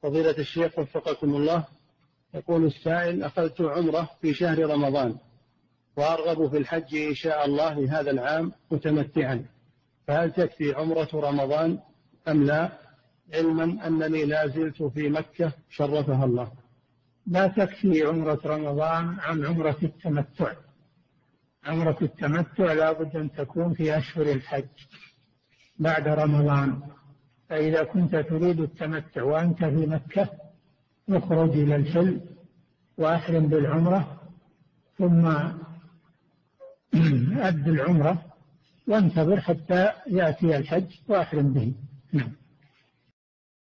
فضيلة الشيخ وفقكم الله، يقول السائل: أخذت عمرة في شهر رمضان وأرغب في الحج إن شاء الله هذا العام متمتعا، فهل تكفي عمرة رمضان أم لا، علما أنني لا زلت في مكة شرفها الله؟ لا تكفي عمرة رمضان عن عمرة التمتع. عمرة التمتع لا بد أن تكون في أشهر الحج بعد رمضان. فإذا كنت تريد التمتع وأنت في مكة اخرج إلى الحل وأحرم بالعمرة، ثم أد العمرة وانتظر حتى يأتي الحج وأحرم به. نعم.